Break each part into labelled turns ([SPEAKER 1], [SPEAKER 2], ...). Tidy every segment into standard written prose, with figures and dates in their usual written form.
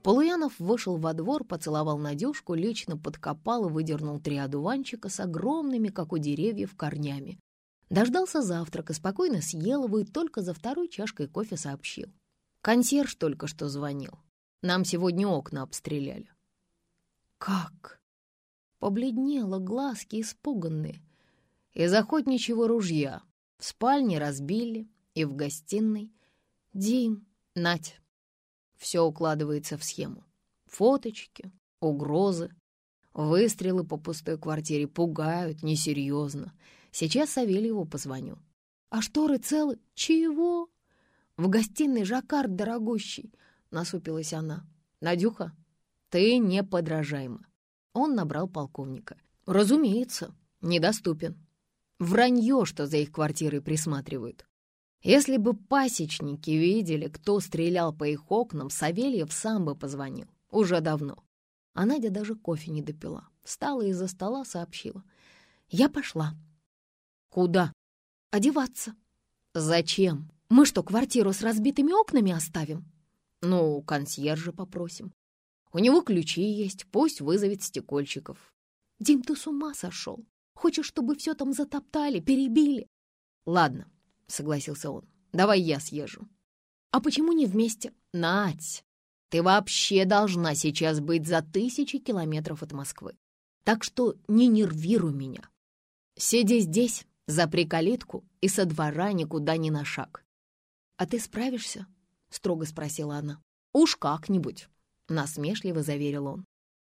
[SPEAKER 1] Полуянов вышел во двор, поцеловал Надюшку, лично подкопал и выдернул 3 одуванчика с огромными, как у деревьев, корнями. Дождался завтрака, спокойно съел его и только за 2-й чашкой кофе сообщил: консьерж только что звонил. Нам сегодня окна обстреляли. Как? Побледнела, глазки испуганные. Из охотничьего ружья. В спальне разбили и в гостиной. Дим, Надь. Все укладывается в схему. Фоточки, угрозы, выстрелы по пустой квартире пугают, несерьезно. Сейчас Савельеву позвоню. А шторы целы? Чего? В гостиной жаккард дорогущий, насупилась она. Надюха, ты неподражаема. Он набрал полковника. Разумеется, недоступен. Вранье, что за их квартирой присматривают. Если бы пасечники видели, кто стрелял по их окнам, Савельев сам бы позвонил. Уже давно. А Надя даже кофе не допила. Встала из-за стола, сообщила: я пошла. Куда? Одеваться. Зачем? Мы что, квартиру с разбитыми окнами оставим? Ну, консьержа попросим. У него ключи есть, пусть вызовет стекольщиков. Дим, ты с ума сошел? Хочешь, чтобы все там затоптали, перебили? Ладно, согласился он. Давай я съезжу. А почему не вместе? Надь, ты вообще должна сейчас быть за 1000 километров от Москвы. Так что не нервируй меня. Сиди здесь, запри калитку и со двора никуда ни на шаг. А ты справишься? Строго спросила она. Уж как-нибудь, насмешливо заверил он.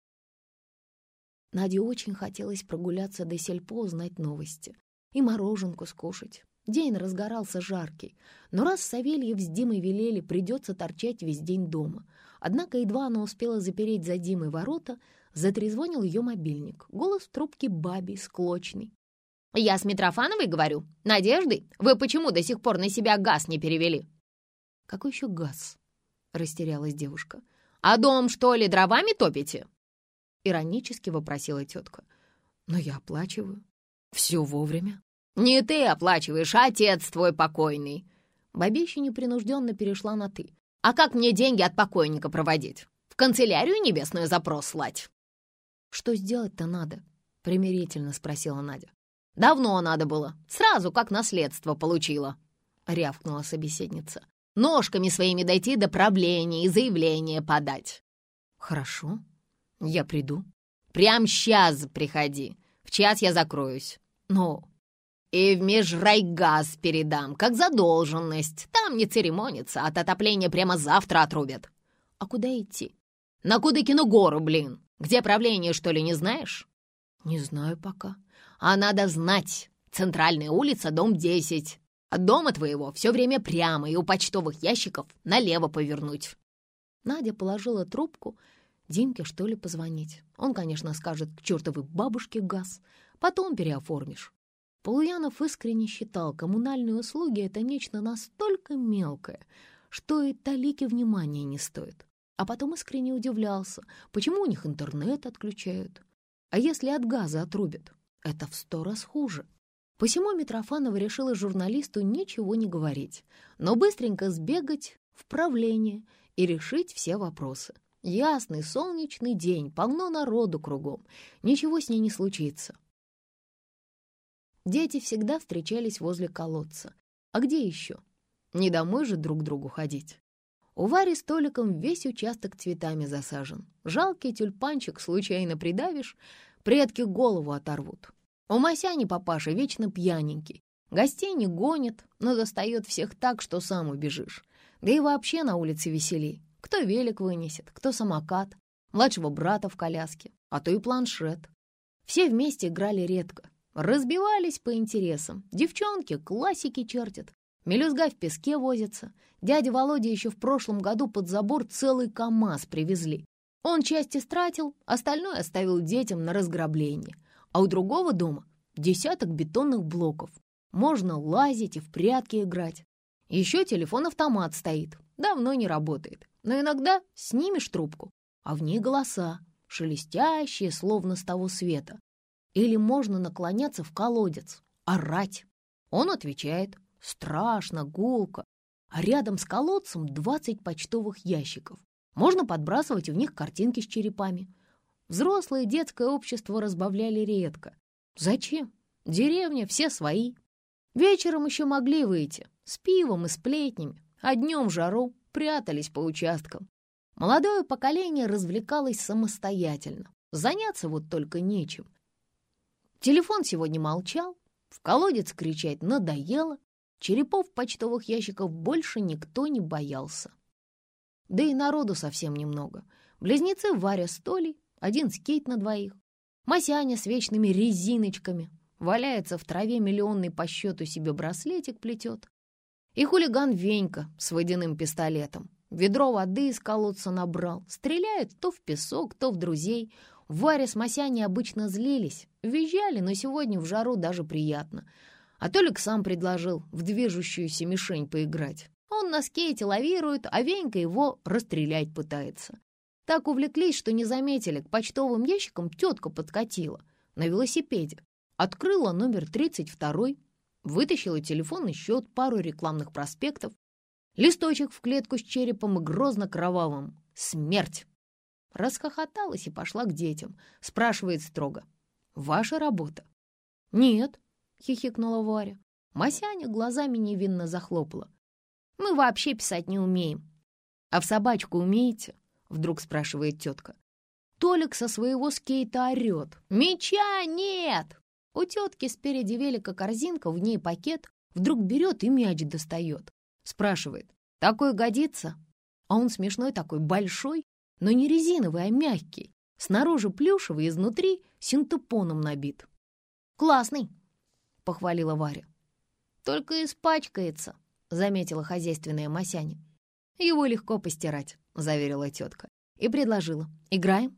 [SPEAKER 1] Наде очень хотелось прогуляться до сельпо, узнать новости и мороженку скушать. День разгорался жаркий, но раз Савельев с Димой велели, придется торчать весь день дома. Однако едва она успела запереть за Димой ворота, затрезвонил ее мобильник. Голос в трубке бабий, склочный. «Я с Митрофановой говорю. Надеждой, вы почему до сих пор на себя газ не перевели?» «Какой еще газ?» — растерялась девушка. «А дом, что ли, дровами топите?» — иронически вопросила тетка. «Но я оплачиваю. Все вовремя». «Не ты оплачиваешь, а отец твой покойный». Бабища непринужденно перешла на «ты». «А как мне деньги от покойника проводить? В канцелярию небесную запрос слать?» «Что сделать-то надо?» — примирительно спросила Надя. «Давно надо было, сразу как наследство получила», — рявкнула собеседница. «Ножками своими дойти до правления и заявление подать». «Хорошо, я приду». «Прям сейчас приходи, в час я закроюсь. Но и в межрайгаз передам, как задолженность. Там не церемонится, от отопления прямо завтра отрубят». «А куда идти?» «На Кудыкину гору, блин. Где правление, что ли, не знаешь?» «Не знаю пока». «А надо знать. Центральная улица, дом 10. От дома твоего все время прямо и у почтовых ящиков налево повернуть». Надя положила трубку. Димке, что ли, позвонить? Он, конечно, скажет к чертовой бабушке газ. Потом переоформишь. Полуянов искренне считал, коммунальные услуги — это нечто настолько мелкое, что и талики внимания не стоит. А потом искренне удивлялся, почему у них интернет отключают. А если от газа отрубят? Это в 100 раз хуже. Посему Митрофанова решила журналисту ничего не говорить, но быстренько сбегать в правление и решить все вопросы. Ясный солнечный день, полно народу кругом, ничего с ней не случится. Дети всегда встречались возле колодца. А где еще? Не домой же друг к другу ходить. У Вари с Толиком весь участок цветами засажен. Жалкий тюльпанчик случайно придавишь, предки голову оторвут. У Масяни папаша вечно пьяненький. Гостей не гонит, но достает всех так, что сам убежишь. Да и вообще на улице веселей. Кто велик вынесет, кто самокат, младшего брата в коляске, а то и планшет. Все вместе играли редко. Разбивались по интересам. Девчонки классики чертят. Мелюзга в песке возится. Дядя Володя еще в прошлом году под забор целый КамАЗ привезли. Он часть истратил, остальное оставил детям на разграбление. А у другого дома 10 бетонных блоков. Можно лазить и в прятки играть. Еще телефон-автомат стоит. Давно не работает. Но иногда снимешь трубку, а в ней голоса, шелестящие, словно с того света. Или можно наклоняться в колодец, орать. Он отвечает. Страшно, гулко. А рядом с колодцем 20 почтовых ящиков. Можно подбрасывать в них картинки с черепами. Взрослое детское общество разбавляли редко. Зачем? Деревня, все свои. Вечером еще могли выйти, с пивом и сплетнями, а днем в жару прятались по участкам. Молодое поколение развлекалось самостоятельно. Заняться вот только нечем. Телефон сегодня молчал, в колодец кричать надоело, черепов почтовых ящиков больше никто не боялся. Да и народу совсем немного. Близнецы Варя с Толей, один скейт на двоих. Масяня с вечными резиночками. Валяется в траве миллионный по счету себе браслетик плетет. И хулиган Венька с водяным пистолетом. Ведро воды из колодца набрал. Стреляет то в песок, то в друзей. Варя с Масяней обычно злились. Визжали, но сегодня в жару даже приятно. А Толик сам предложил в движущуюся мишень поиграть. Он на скейте лавирует, а Венька его расстрелять пытается. Так увлеклись, что не заметили, к почтовым ящикам тетка подкатила на велосипеде. Открыла номер 32, вытащила телефонный счет, пару рекламных проспектов, листочек в клетку с черепом и грозно-кровавым «Смерть!». Расхохоталась и пошла к детям. Спрашивает строго: «Ваша работа?» «Нет», — хихикнула Варя. Масяня глазами невинно захлопала. «Мы вообще писать не умеем». «А в собачку умеете?» — вдруг спрашивает тетка. Толик со своего скейта орет: «Мяча нет!». У тетки спереди велика корзинка, в ней пакет, вдруг берет и мяч достает. Спрашивает: «Такой годится?» А он смешной такой, большой, но не резиновый, а мягкий. Снаружи плюшевый, изнутри синтепоном набит. «Классный!» — похвалила Варя. «Только испачкается», — заметила хозяйственная Масяня. «Его легко постирать», — заверила тетка. И предложила: «Играем?»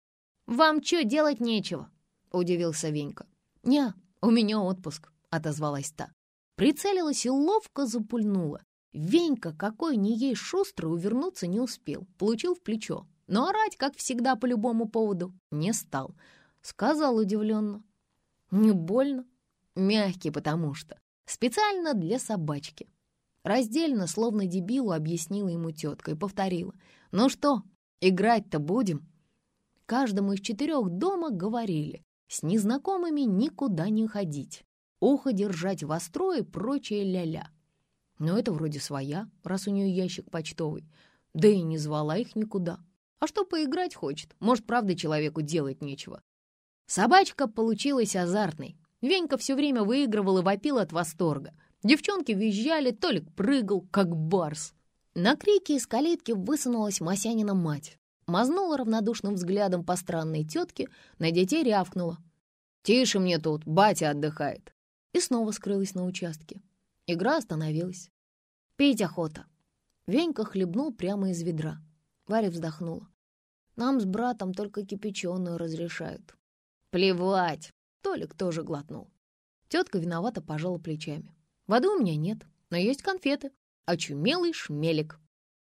[SPEAKER 1] «Вам что, делать нечего?» — удивился Венька. «Не, у меня отпуск», — отозвалась та. Прицелилась и ловко запульнула. Венька, какой ни ей шустрый, увернуться не успел. Получил в плечо. Но орать, как всегда, по любому поводу не стал. Сказал удивленно: «Не больно?» «Мягкий, потому что. Специально для собачки». Раздельно, словно дебилу, объяснила ему тетка и повторила: «Ну что, играть-то будем?» Каждому из 4 дома говорили: с незнакомыми никуда не ходить, ухо держать востро и прочее ля-ля. Но это вроде своя, раз у нее ящик почтовый. Да и не звала их никуда. А что поиграть хочет? Может, правда, человеку делать нечего. Собачка получилась азартной. Венька все время выигрывал и вопил от восторга. Девчонки визжали, Толик прыгал, как барс. На крики из калитки высунулась Масянина мать. Мазнула равнодушным взглядом по странной тетке, на детей рявкнула: «Тише мне тут, батя отдыхает!» И снова скрылась на участке. Игра остановилась. «Пить охота!» Венька хлебнул прямо из ведра. Варя вздохнула. «Нам с братом только кипяченую разрешают». «Плевать!» Толик тоже глотнул. Тетка виновато пожала плечами. «Воды у меня нет, но есть конфеты. Очумелый шмелик».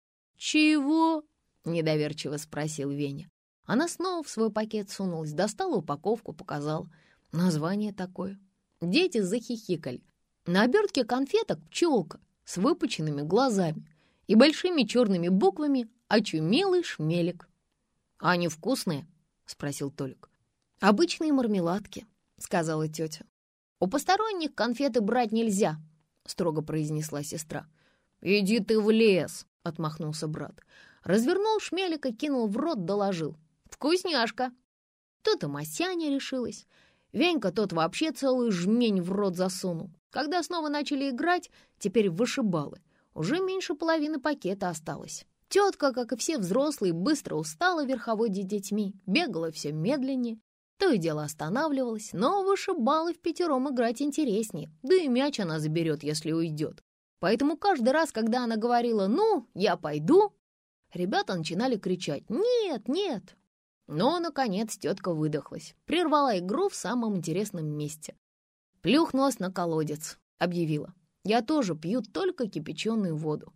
[SPEAKER 1] «Чего?» — недоверчиво спросил Веня. Она снова в свой пакет сунулась, достала упаковку, показала. Название такое. Дети захихикали. На обертке конфеток пчелка с выпученными глазами и большими черными буквами «Очумелый шмелик». «А они вкусные?» — спросил Толик. «Обычные мармеладки», — сказала тетя. «У посторонних конфеты брать нельзя», — строго произнесла сестра. «Иди ты в лес», — отмахнулся брат. Развернул шмелика, кинул в рот, доложил: «Вкусняшка!» Тут и Масяня решилась. Венька тот вообще целую жмень в рот засунул. Когда снова начали играть, теперь вышибалы, уже меньше половины пакета осталось. Тетка, как и все взрослые, быстро устала верховодить детьми, бегала все медленнее, то и дело останавливалась, но вышибалы впятером играть интереснее, да и мяч она заберет, если уйдет. Поэтому каждый раз, когда она говорила «ну, я пойду», ребята начинали кричать «нет, нет». Но, наконец, тетка выдохлась, прервала игру в самом интересном месте. Плюхнулась на колодец, объявила: «Я тоже пью только кипяченую воду.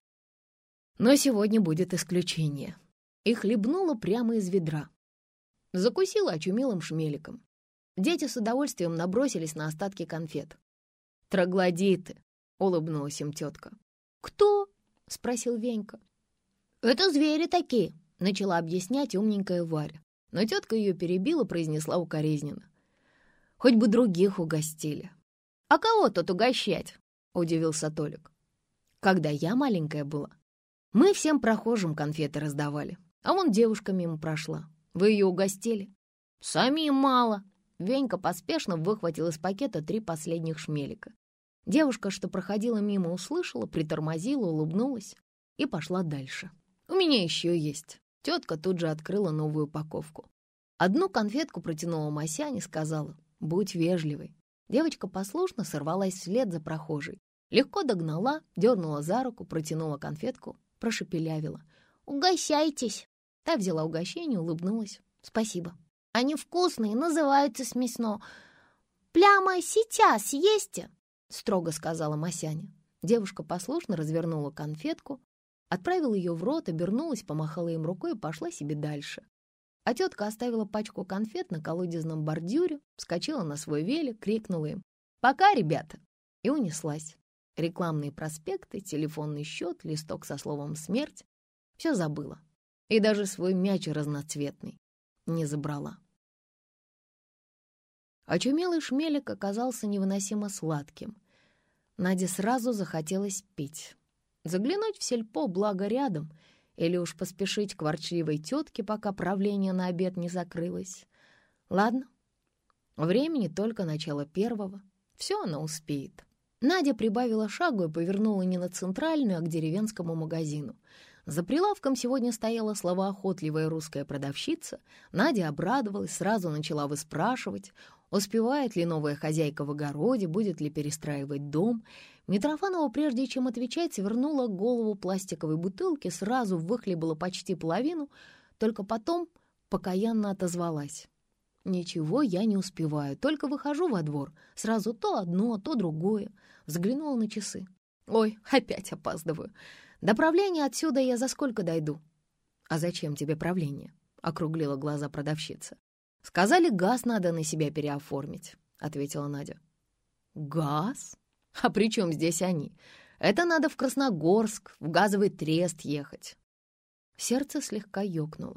[SPEAKER 1] Но сегодня будет исключение». И хлебнула прямо из ведра. Закусила очумелым шмеликом. Дети с удовольствием набросились на остатки конфет. «Троглодиты», — улыбнулась им тетка. «Кто?» — спросил Венька. «Это звери такие», — начала объяснять умненькая Варя. Но тетка ее перебила, произнесла укоризненно: «Хоть бы других угостили». «А кого тут угощать?» — удивился Толик. «Когда я маленькая была, мы всем прохожим конфеты раздавали, а вон девушка мимо прошла. Вы ее угостили?» «Самим мало». Венька поспешно выхватил из пакета 3 последних шмелика. Девушка, что проходила мимо, услышала, притормозила, улыбнулась и пошла дальше. «У меня еще есть». Тетка тут же открыла новую упаковку. Одну конфетку протянула Масяне, сказала: «Будь вежливой». Девочка послушно сорвалась вслед за прохожей. Легко догнала, дернула за руку, протянула конфетку, прошепелявила: «Угощайтесь». Та взяла угощение, улыбнулась: «Спасибо». «Они вкусные, называются смесно. Прямо сейчас съесте», — строго сказала Масяня. Девушка послушно развернула конфетку, отправила ее в рот, обернулась, помахала им рукой и пошла себе дальше. А тетка оставила пачку конфет на колодезном бордюре, вскочила на свой велик, крикнула им: «Пока, ребята!» и унеслась. Рекламные проспекты, телефонный счет, листок со словом «смерть» — все забыла. И даже свой мяч разноцветный не забрала. Очумелый шмелик оказался невыносимо сладким. Наде сразу захотелось пить. Заглянуть в сельпо, благо рядом, или уж поспешить к ворчливой тетке, пока правление на обед не закрылось. Ладно, времени только начало 1, все она успеет. Надя прибавила шагу и повернула не на центральную, а к деревенскому магазину. За прилавком сегодня стояла словоохотливая русская продавщица. Надя обрадовалась, сразу начала выспрашивать, успевает ли новая хозяйка в огороде, будет ли перестраивать дом. Митрофанова, прежде чем отвечать, свернула голову пластиковой бутылки, сразу выхлебала почти половину, только потом покаянно отозвалась: «Ничего я не успеваю, только выхожу во двор, сразу то одно, то другое». Взглянула на часы. «Ой, опять опаздываю. До правления отсюда я за сколько дойду?» «А зачем тебе правление?» — округлила глаза продавщица. «Сказали, газ надо на себя переоформить», — ответила Надя. «Газ? А при чем здесь они? Это надо в Красногорск, в газовый трест ехать». Сердце слегка ёкнуло.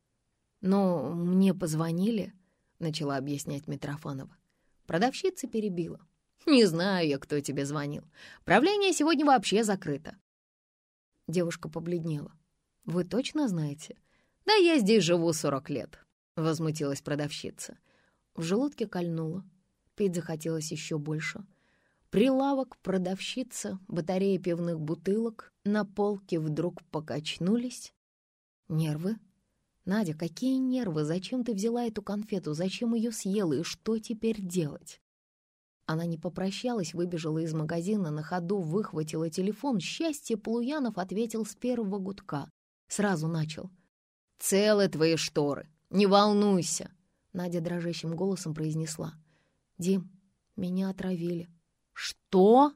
[SPEAKER 1] «Но мне позвонили», — начала объяснять Митрофанова. Продавщица перебила: «Не знаю я, кто тебе звонил. Правление сегодня вообще закрыто». Девушка побледнела. «Вы точно знаете?» «Да я здесь живу 40 лет», — возмутилась продавщица. В желудке кольнуло. Пить захотелось еще больше. Прилавок, продавщица, батарея пивных бутылок на полке вдруг покачнулись. «Нервы? Надя, какие нервы? Зачем ты взяла эту конфету? Зачем ее съела? И что теперь делать?» Она не попрощалась, выбежала из магазина, на ходу выхватила телефон. Счастье Полуянов ответил с первого гудка. Сразу начал: «Целы твои шторы, не волнуйся», — Надя дрожащим голосом произнесла: «Дим, меня отравили». «Что?»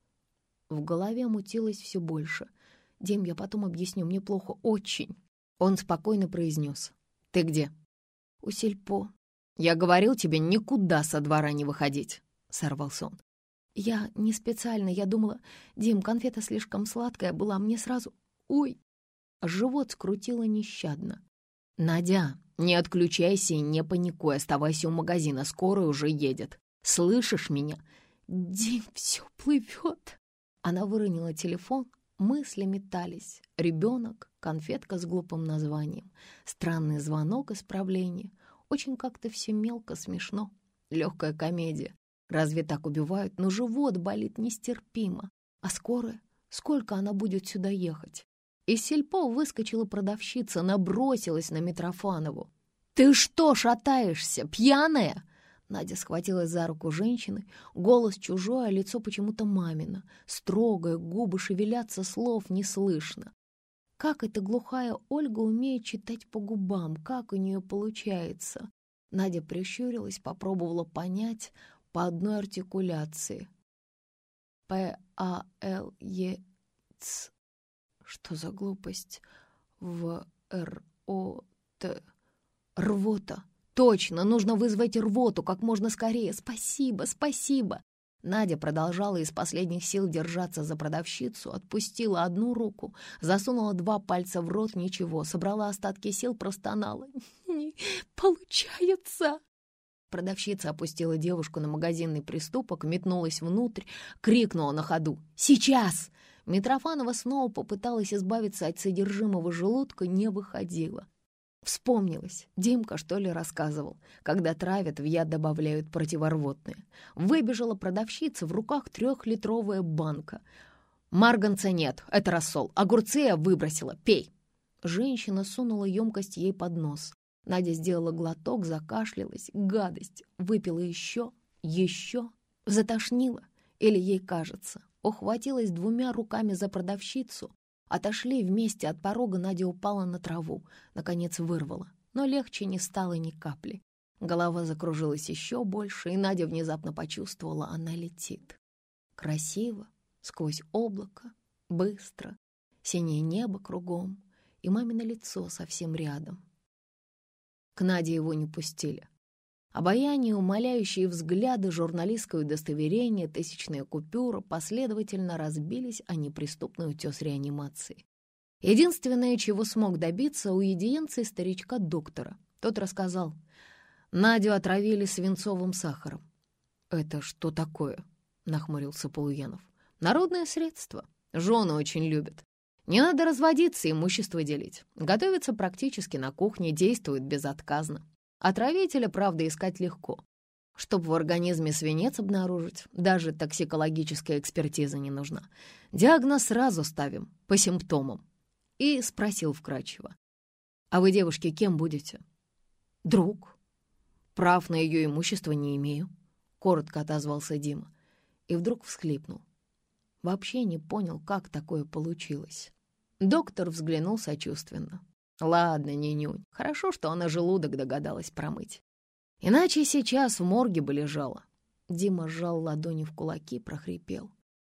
[SPEAKER 1] В голове мутилось все больше. «Дим, я потом объясню, мне плохо, очень». Он спокойно произнес: «Ты где?» «У сельпо». «Я говорил тебе никуда со двора не выходить», — сорвался он. «Я не специально, я думала, Дим, конфета слишком сладкая была, мне сразу... Ой!» Живот скрутило нещадно. «Надя, не отключайся и не паникуй, оставайся у магазина, скорая уже едет. Слышишь меня?» «Дим, все плывет!» Она выронила телефон, мысли метались. Ребенок, конфетка с глупым названием, странный звонок исправления. Очень как-то все мелко, смешно. Легкая комедия. Разве так убивают? Но живот болит нестерпимо. А скорая? Сколько она будет сюда ехать? Из сельпо выскочила продавщица, набросилась на Митрофанову. «Ты что шатаешься, пьяная?» Надя схватилась за руку женщины. Голос чужой, а лицо почему-то мамино. Строгое, губы шевелятся, слов не слышно. Как эта глухая Ольга умеет читать по губам? Как у нее получается? Надя прищурилась, попробовала понять по одной артикуляции. П-А-Л-Е-Ц. Что за глупость? В-Р-О-Т. Рвота. Точно, нужно вызвать рвоту как можно скорее. Спасибо, спасибо. Надя продолжала из последних сил держаться за продавщицу, отпустила одну руку, засунула 2 пальца в рот, ничего, собрала остатки сил, простонала. «Не получается!» Продавщица опустила девушку на магазинный приступок, метнулась внутрь, крикнула на ходу: «Сейчас!» Митрофанова снова попыталась избавиться от содержимого желудка, не выходила. Вспомнилось, Димка, что ли, рассказывал, когда травят, в яд добавляют противорвотные. Выбежала продавщица, в руках 3-литровая банка. «Марганца нет, это рассол. Огурцы я выбросила, пей!» Женщина сунула емкость ей под нос. Надя сделала глоток, закашлялась. Гадость! Выпила еще. Затошнила. Или ей кажется. Ухватилась 2 руками за продавщицу. Отошли вместе от порога, Надя упала на траву. Наконец вырвала. Но легче не стало ни капли. Голова закружилась еще больше, и Надя внезапно почувствовала, она летит. Красиво, сквозь облако, быстро. Синее небо кругом, и мамино лицо совсем рядом. К Наде его не пустили. Обаяние, умоляющие взгляды, журналистское удостоверение, 1000-я купюра последовательно разбились о неприступный утес реанимации. Единственное, чего смог добиться, аудиенции старичка-доктора. Тот рассказал: Надю отравили свинцовым сахаром. «Это что такое?» — нахмурился Полуянов. «Народное средство. Жены очень любят. Не надо разводиться, имущество делить. Готовится практически на кухне, действует безотказно. Отравителя, правда, искать легко. Чтобы в организме свинец обнаружить, даже токсикологическая экспертиза не нужна. Диагноз сразу ставим, по симптомам». И спросил вкратчиво: «А вы, девушки, кем будете?» «Друг. Прав на ее имущество не имею», — коротко отозвался Дима. И вдруг всхлипнул. Вообще не понял, как такое получилось. Доктор взглянул сочувственно. «Ладно, Нинюнь, хорошо, что она желудок догадалась промыть. Иначе сейчас в морге бы лежала». Дима сжал ладони в кулаки, прохрипел: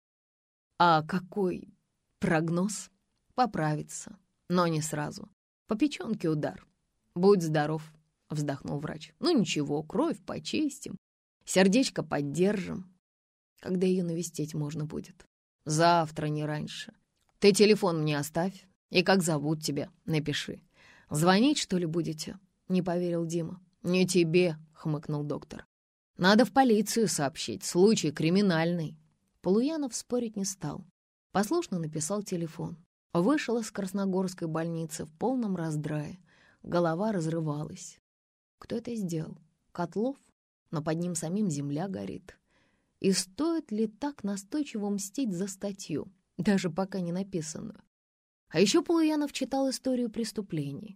[SPEAKER 1] «А какой прогноз?» «Поправится, но не сразу. По печенке удар. Будь здоров», — вздохнул врач. «Ну ничего, кровь почистим, сердечко поддержим. Когда ее навестить можно будет?» «Завтра, не раньше. Ты телефон мне оставь, и как зовут тебя, напиши. Звонить, что ли, будете?» — не поверил Дима. «Не тебе», — хмыкнул доктор. «Надо в полицию сообщить, случай криминальный». Полуянов спорить не стал. Послушно написал телефон. Вышел из Красногорской больницы в полном раздрае. Голова разрывалась. Кто это сделал? Котлов? Но под ним самим земля горит. И стоит ли так настойчиво мстить за статью, даже пока не написанную? А еще Полуянов читал историю преступлений.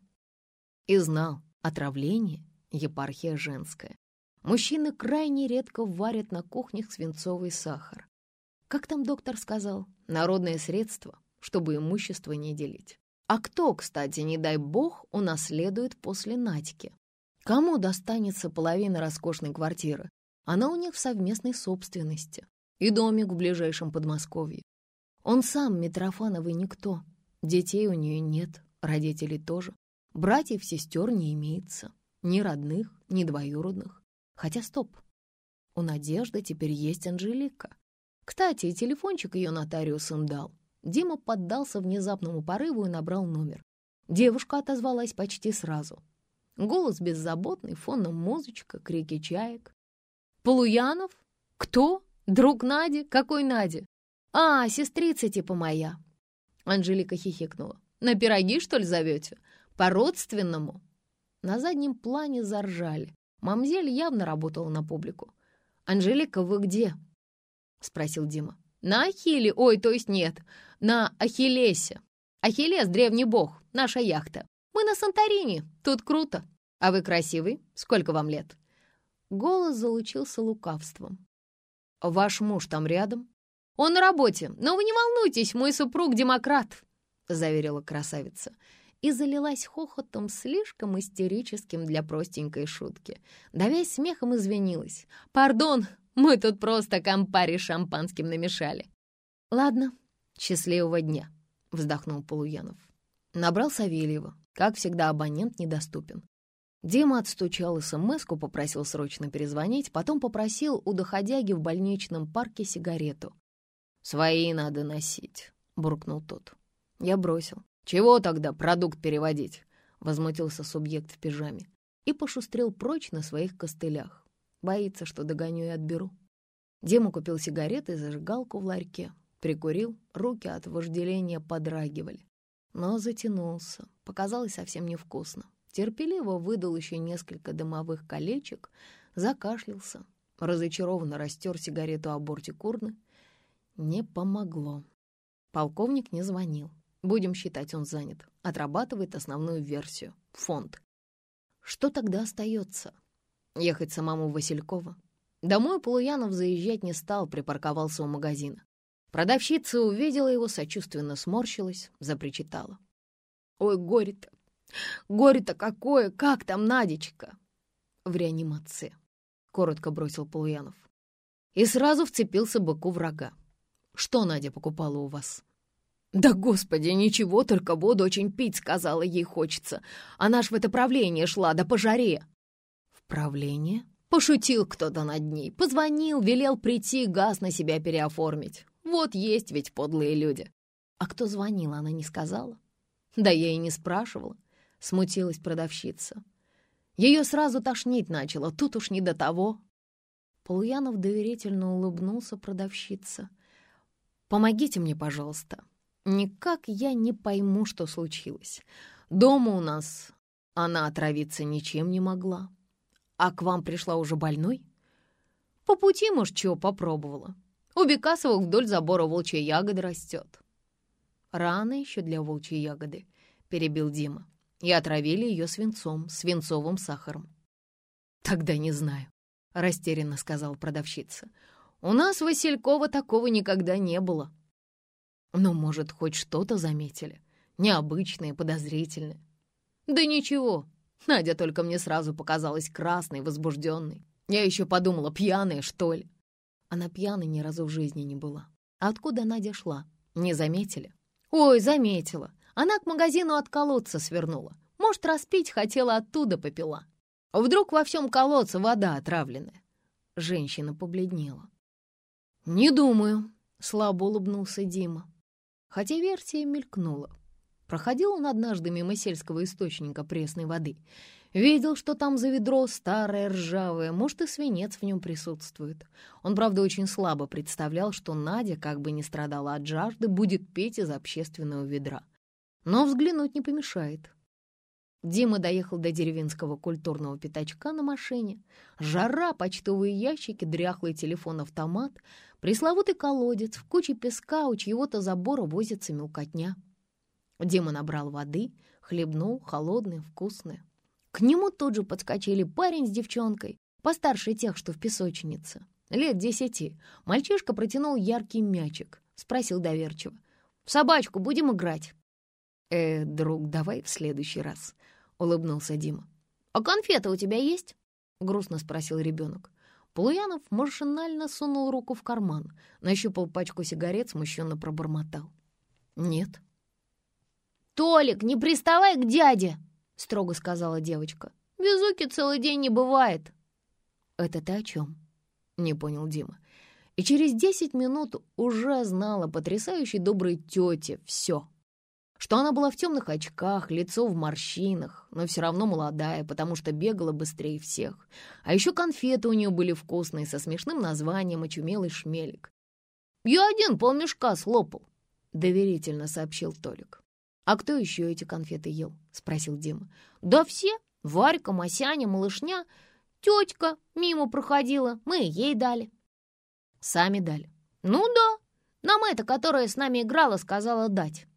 [SPEAKER 1] И знал, отравление — епархия женская. Мужчины крайне редко варят на кухнях свинцовый сахар. Как там доктор сказал? Народное средство, чтобы имущество не делить. А кто, кстати, не дай бог, унаследует после Надьки? Кому достанется половина роскошной квартиры? Она у них в совместной собственности. И домик в ближайшем Подмосковье. Он сам, Митрофановый, никто. Детей у нее нет, родителей тоже. Братьев, сестер не имеется. Ни родных, ни двоюродных. Хотя стоп. У Надежды теперь есть Анжелика. Кстати, и телефончик ее нотариус им дал. Дима поддался внезапному порыву и набрал номер. Девушка отозвалась почти сразу. Голос беззаботный, фоном музычка, крики чаек. «Полуянов? Кто? Друг Нади? Какой Нади? А, сестрица типа моя». Анжелика хихикнула. «На пироги, что ли, зовете? По-родственному?» На заднем плане заржали. Мамзель явно работала на публику. «Анжелика, вы где?» — спросил Дима. «На Ахилле, ой, то есть нет, на Ахиллесе. Ахиллес — древний бог, наша яхта. Мы на Санторини, тут круто. А вы красивый? Сколько вам лет?» Голос залучился лукавством. «Ваш муж там рядом?» «Он на работе, но вы не волнуйтесь, мой супруг демократ», — заверила красавица. И залилась хохотом, слишком истерическим для простенькой шутки. Давясь смехом, извинилась. «Пардон, мы тут просто компари шампанским намешали». «Ладно, счастливого дня», — вздохнул Полуянов. Набрал Савельева. Как всегда, абонент недоступен. Дима отстучал СМС-ку, попросил срочно перезвонить, потом попросил у доходяги в больничном парке сигарету. «Свои надо носить», — буркнул тот. Я бросил. «Чего тогда продукт переводить?» — возмутился субъект в пижаме и пошустрел прочь на своих костылях. Боится, что догоню и отберу. Дима купил сигареты и зажигалку в ларьке. Прикурил, руки от вожделения подрагивали. Но затянулся. Показалось совсем невкусно. Терпеливо выдал еще несколько дымовых колечек, закашлялся. Разочарованно растер сигарету о бортик урны. Не помогло. Полковник не звонил. Будем считать, он занят. Отрабатывает основную версию. Фонд. Что тогда остается? Ехать самому в Василькова? Домой Полуянов заезжать не стал, припарковался у магазина. Продавщица увидела его, сочувственно сморщилась, запричитала. «Ой, горе-то! Горе-то какое! Как там Надечка?» «В реанимации», — коротко бросил Полуянов. И сразу вцепился быку в рога. «Что Надя покупала у вас?» «Да, господи, ничего, только воду очень пить, сказала, ей хочется. Она ж в это правление шла, да по жаре». «В правление?» Пошутил кто-то над ней, позвонил, велел прийти, газ на себя переоформить. Вот есть ведь подлые люди. А кто звонил, она не сказала? Да я и не спрашивала, смутилась продавщица. Ее сразу тошнить начало, тут уж не до того. Полуянов доверительно улыбнулся продавщице. «Помогите мне, пожалуйста. Никак я не пойму, что случилось. Дома у нас она отравиться ничем не могла. А к вам пришла уже больной? По пути, может, чего попробовала. У Бекасовых вдоль забора волчья ягода растет». «Рано еще для волчьей ягоды», — перебил Дима. «И отравили ее свинцом, свинцовым сахаром». «Тогда не знаю», — растерянно сказала продавщица. «У нас в Василькова такого никогда не было». «Ну, может, хоть что-то заметили? Необычное, подозрительное?» «Да ничего. Надя только мне сразу показалась красной, возбужденной. Я еще подумала, пьяная, что ли?» Она пьяной ни разу в жизни не была. А откуда Надя шла? Не заметили? «Ой, заметила. Она к магазину от колодца свернула. Может, распить хотела, оттуда попила. Вдруг во всем колодце вода отравленная?» Женщина побледнела. «Не думаю», — слабо улыбнулся Дима. Хотя версия мелькнула. Проходил он однажды мимо сельского источника пресной воды. Видел, что там за ведро старое, ржавое, может, и свинец в нем присутствует. Он, правда, очень слабо представлял, что Надя, как бы ни страдала от жажды, будет пить из общественного ведра. Но взглянуть не помешает. Дима доехал до деревенского культурного пятачка на машине. Жара, почтовые ящики, дряхлый телефон-автомат, пресловутый колодец, в куче песка у чьего-то забора возится мелкотня. Дима набрал воды, хлебнул, холодная, вкусная. К нему тут же подскочили парень с девчонкой, постарше тех, что в песочнице. Лет 10. Мальчишка протянул яркий мячик, спросил доверчиво. «В собачку будем играть?» Друг, давай в следующий раз», — улыбнулся Дима. «А конфеты у тебя есть?» — грустно спросил ребенок. Полуянов машинально сунул руку в карман, нащупал пачку сигарет, смущенно пробормотал. «Нет». «Толик, не приставай к дяде!» — строго сказала девочка. «Везуки целый день не бывает». «Это ты о чем?» — не понял Дима. И через 10 минут уже знала потрясающей доброй тете все. Что она была в темных очках, лицо в морщинах, но все равно молодая, потому что бегала быстрее всех. А еще конфеты у нее были вкусные, со смешным названием «Очумелый шмелик». «Я один полмешка слопал», — доверительно сообщил Толик. «А кто еще эти конфеты ел?» — спросил Дима. «Да все. Варька, Масяня, малышня. Тетка мимо проходила, мы ей дали». «Сами дали?» «Ну да. Нам эта, которая с нами играла, сказала дать».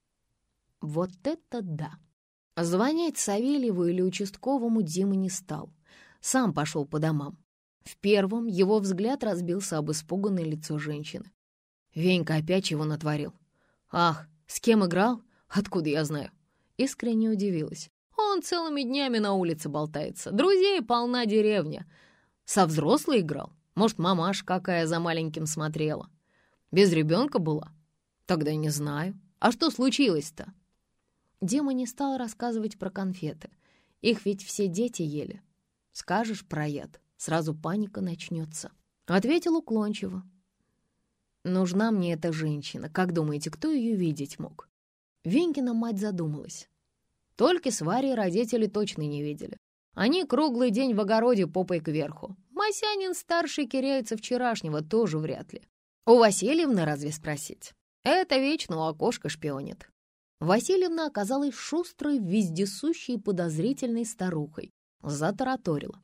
[SPEAKER 1] Вот это да! Звонить Савельеву или участковому Дима не стал. Сам пошел по домам. В первом его взгляд разбился об испуганное лицо женщины. Венька опять чего натворил. «Ах, с кем играл? Откуда я знаю?» Искренне удивилась. «Он целыми днями на улице болтается. Друзей полна деревня. Со взрослой играл? Может, мамаша какая за маленьким смотрела? Без ребенка была? Тогда не знаю. А что случилось-то?» Дима не стал рассказывать про конфеты. Их ведь все дети ели. Скажешь про яд, сразу паника начнется. Ответил уклончиво. Нужна мне эта женщина. Как думаете, кто ее видеть мог? Венькина мать задумалась. Только с Варей родители точно не видели. Они круглый день в огороде попой кверху. Масянин старший киряется вчерашнего тоже вряд ли. У Васильевны разве спросить? Это вечно у окошка шпионит. Васильевна оказалась шустрой, вездесущей и подозрительной старухой. Затараторила.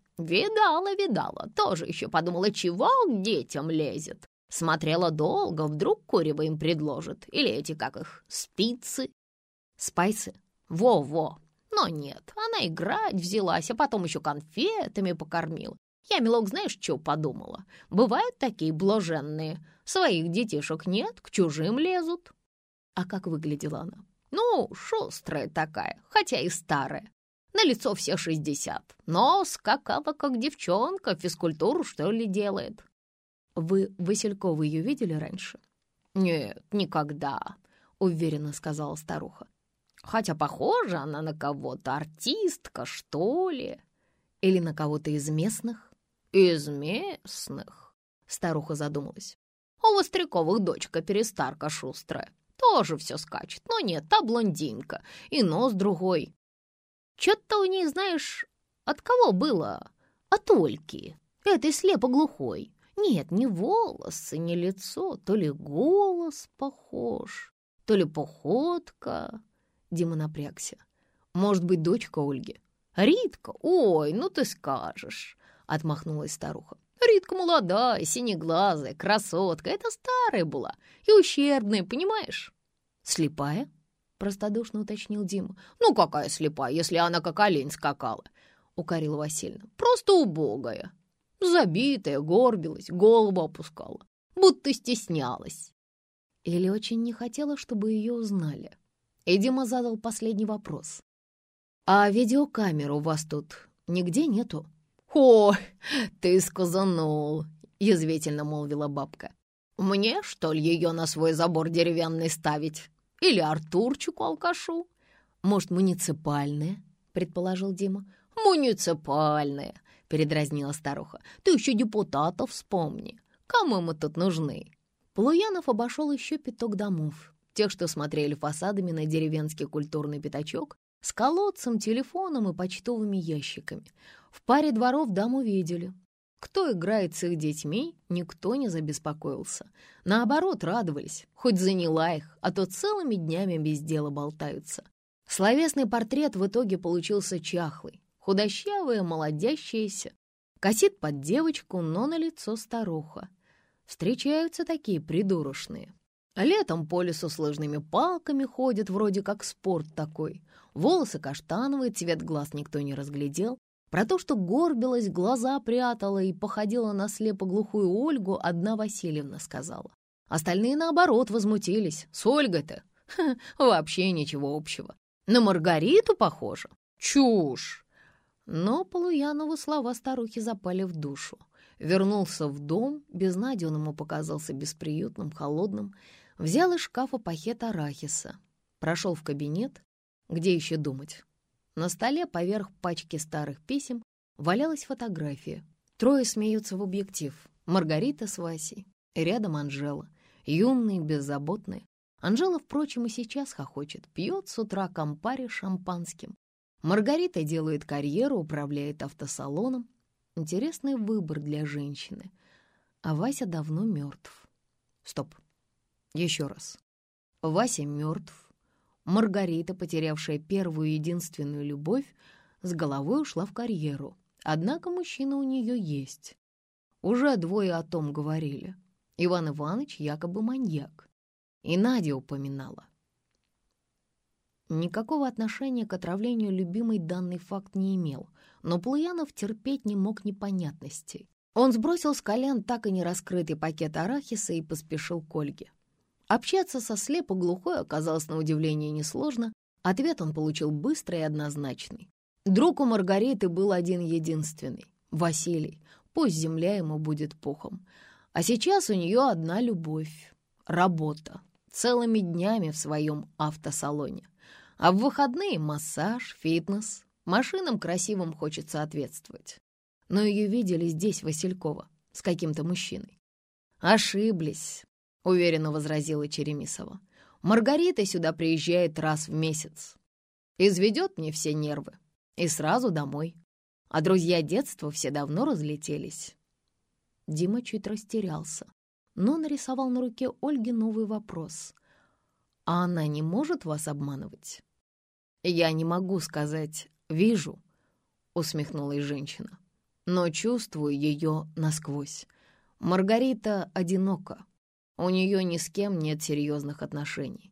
[SPEAKER 1] Видала, тоже еще подумала, чего к детям лезет. Смотрела долго, вдруг курево им предложат. Или эти, как их, спицы. Спайсы? Во-во. Но нет, она играть взялась, а потом еще конфетами покормила. Я, милок, знаешь, что подумала? Бывают такие блаженные. Своих детишек нет, к чужим лезут. А как выглядела она? Ну, шустрая такая, хотя и старая. На лицо все 60. Но скакала, как девчонка, физкультуру, что ли, делает. Вы Василькову ее видели раньше? Нет, никогда, уверенно сказала старуха. Хотя похожа она на кого-то, артистка, что ли? Или на кого-то из местных? Из местных, старуха задумалась. У Востряковых дочка перестарка шустрая. Тоже все скачет, но нет, та блондинка, и нос другой. Чё-то у ней, знаешь, от кого было? От Ольки, этой слепо-глухой. Нет, не волосы, не лицо, то ли голос похож, то ли походка. Дима напрягся. Может быть, дочка Ольги? Ритка? Ой, ну ты скажешь, отмахнулась старуха. Ритка молодая, синеглазая, красотка. Это старая была и ущербная, понимаешь? Слепая? Простодушно уточнил Дима. Ну, какая слепая, если она как олень скакала? Укорила Васильевна. Просто убогая. Забитая, горбилась, голову опускала, будто стеснялась. Или очень не хотела, чтобы ее узнали. И Дима задал последний вопрос. «А видеокамер у вас тут нигде нету?» «Ой, ты сказанул», — язвительно молвила бабка. «Мне, что ли, ее на свой забор деревянный ставить? Или Артурчику-алкашу?» «Может, муниципальная?» — предположил Дима. «Муниципальная», — передразнила старуха. «Ты еще депутатов вспомни. Кому мы тут нужны?» Полуянов обошел еще пяток домов. Тех, что смотрели фасадами на деревенский культурный пятачок, с колодцем, телефоном и почтовыми ящиками. В паре дворов даму видели. Кто играет с их детьми, никто не забеспокоился. Наоборот, радовались, хоть заняла их, а то целыми днями без дела болтаются. Словесный портрет в итоге получился чахлый, худощавая, молодящаяся, косит под девочку, но на лицо старуха. Встречаются такие придурочные. Летом по лесу с лыжными палками ходят, вроде как спорт такой. Волосы каштановые, цвет глаз никто не разглядел. Про то, что горбилась, глаза прятала и походила на слепо-глухую Ольгу, одна Васильевна сказала. Остальные, наоборот, возмутились. С Ольгой-то вообще ничего общего. На Маргариту похоже. Чушь! Но Полуянову слова старухи запали в душу. Вернулся в дом, без Нади он ему показался бесприютным, холодным, взял из шкафа пакет арахиса, прошел в кабинет, где еще думать. На столе поверх пачки старых писем валялась фотография. Трое смеются в объектив. Маргарита с Васей, и рядом Анжела, юная, беззаботная. Анжела, впрочем, и сейчас хохочет, пьет с утра кампари шампанским. Маргарита делает карьеру, управляет автосалоном. Интересный выбор для женщины. А Вася давно мертв. Стоп. Еще раз. Вася мертв. Маргарита, потерявшая первую и единственную любовь, с головой ушла в карьеру. Однако мужчина у нее есть. Уже двое о том говорили. Иван Иванович якобы маньяк. И Надя упоминала. Никакого отношения к отравлению любимой данный факт не имел, но Полуянов терпеть не мог непонятностей. Он сбросил с колен так и не раскрытый пакет арахиса и поспешил к Ольге. Общаться со слепо-глухой оказалось на удивление несложно. Ответ он получил быстрый и однозначный. Друг у Маргариты был один-единственный — Василий. Пусть земля ему будет пухом. А сейчас у нее одна любовь — работа. Целыми днями в своем автосалоне. А в выходные — массаж, фитнес. Машинам красивым хочется соответствовать. Но ее видели здесь, Василькова, с каким-то мужчиной. «Ошиблись», — уверенно возразила Черемисова. «Маргарита сюда приезжает раз в месяц. Изведет мне все нервы и сразу домой. А друзья детства все давно разлетелись». Дима чуть растерялся, но нарисовал на руке Ольги новый вопрос. «А она не может вас обманывать?» «Я не могу сказать «вижу», — усмехнулась женщина, «но чувствую ее насквозь. Маргарита одинока. У нее ни с кем нет серьезных отношений».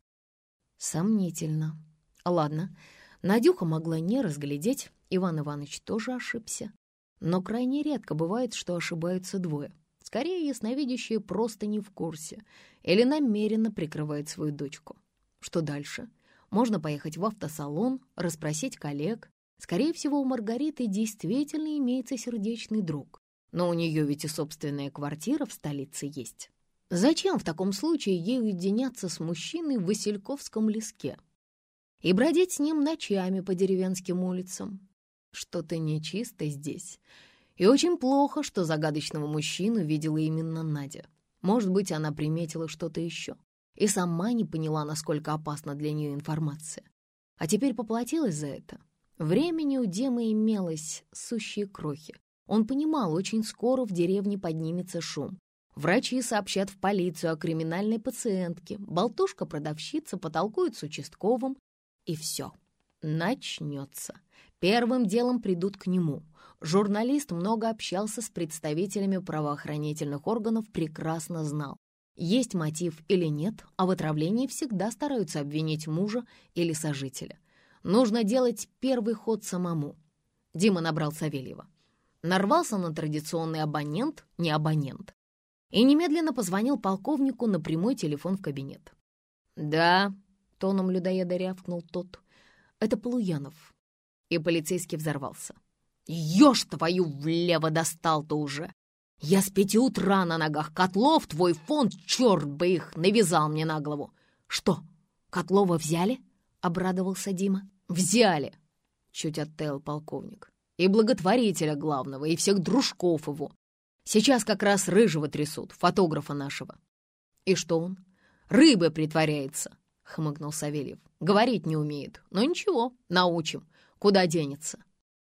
[SPEAKER 1] Сомнительно. Ладно, Надюха могла не разглядеть, Иван Иванович тоже ошибся. Но крайне редко бывает, что ошибаются двое. Скорее, ясновидящие просто не в курсе или намеренно прикрывают свою дочку. Что дальше? Можно поехать в автосалон, расспросить коллег. Скорее всего, у Маргариты действительно имеется сердечный друг. Но у нее ведь и собственная квартира в столице есть. Зачем в таком случае ей уединяться с мужчиной в Васильковском леске и бродить с ним ночами по деревенским улицам? Что-то нечисто здесь. И очень плохо, что загадочного мужчину видела именно Надя. Может быть, она приметила что-то еще и сама не поняла, насколько опасна для нее информация. А теперь поплатилась за это. Времени у Демы имелось сущие крохи. Он понимал, очень скоро в деревне поднимется шум. Врачи сообщат в полицию о криминальной пациентке, болтушка-продавщица потолкует с участковым, и все. Начнется. Первым делом придут к нему. Журналист много общался с представителями правоохранительных органов, прекрасно знал, есть мотив или нет, а в отравлении всегда стараются обвинить мужа или сожителя. Нужно делать первый ход самому. Дима набрал Савельева. Нарвался на традиционный абонент, не абонент. И немедленно позвонил полковнику на прямой телефон в кабинет. «Да», — тоном людоеда рявкнул тот, — «это Полуянов». И полицейский взорвался. «Ешь твою влево достал-то уже! Я с 5 утра на ногах, Котлов, твой фонд, черт бы их, навязал мне на голову!» «Что, Котлова взяли?» — обрадовался Дима. «Взяли!» — чуть оттаял полковник. «И благотворителя главного, и всех дружков его. Сейчас как раз Рыжего трясут, фотографа нашего». «И что он?» «Рыбой притворяется», — хмыкнул Савельев. «Говорить не умеет, но ничего, научим. Куда денется?»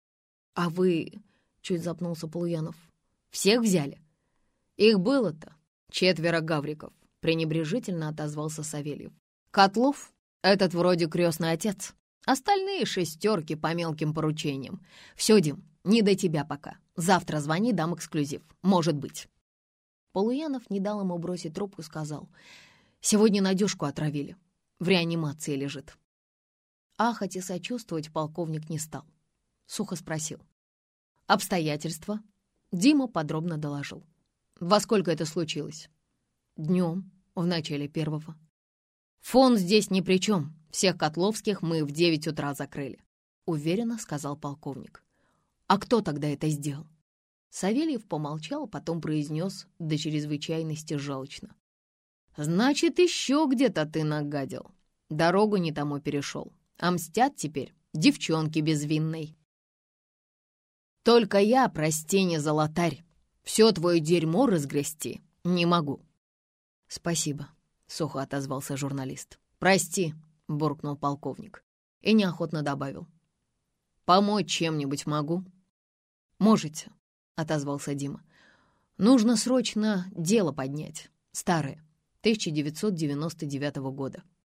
[SPEAKER 1] «А вы...» — чуть запнулся Полуянов. «Всех взяли?» «Их было-то 4 гавриков», — пренебрежительно отозвался Савельев. «Котлов — этот вроде крестный отец. Остальные 6 по мелким поручениям. Все, Дим, не до тебя пока. Завтра звони, дам эксклюзив. Может быть». Полуянов не дал ему бросить трубку, сказал: «Сегодня Надюшку отравили. В реанимации лежит». Ахать и сочувствовать полковник не стал. Сухо спросил: «Обстоятельства?» Дима подробно доложил. «Во сколько это случилось?» «Днем, в начале 1-го». «Фон здесь ни при чем. Всех Котловских мы в 9 утра закрыли», — уверенно сказал полковник. «А кто тогда это сделал?» Савельев помолчал, потом произнес до чрезвычайности жалочно: «Значит, еще где-то ты нагадил. Дорогу не тому перешел. А мстят теперь девчонки безвинной. Только я, прости, не золотарь, все твое дерьмо разгрести не могу». «Спасибо», — сухо отозвался журналист. «Прости», — буркнул полковник и неохотно добавил: «Помочь чем-нибудь могу?» «Можете», — отозвался Дима. «Нужно срочно дело поднять. Старое, 1999 года.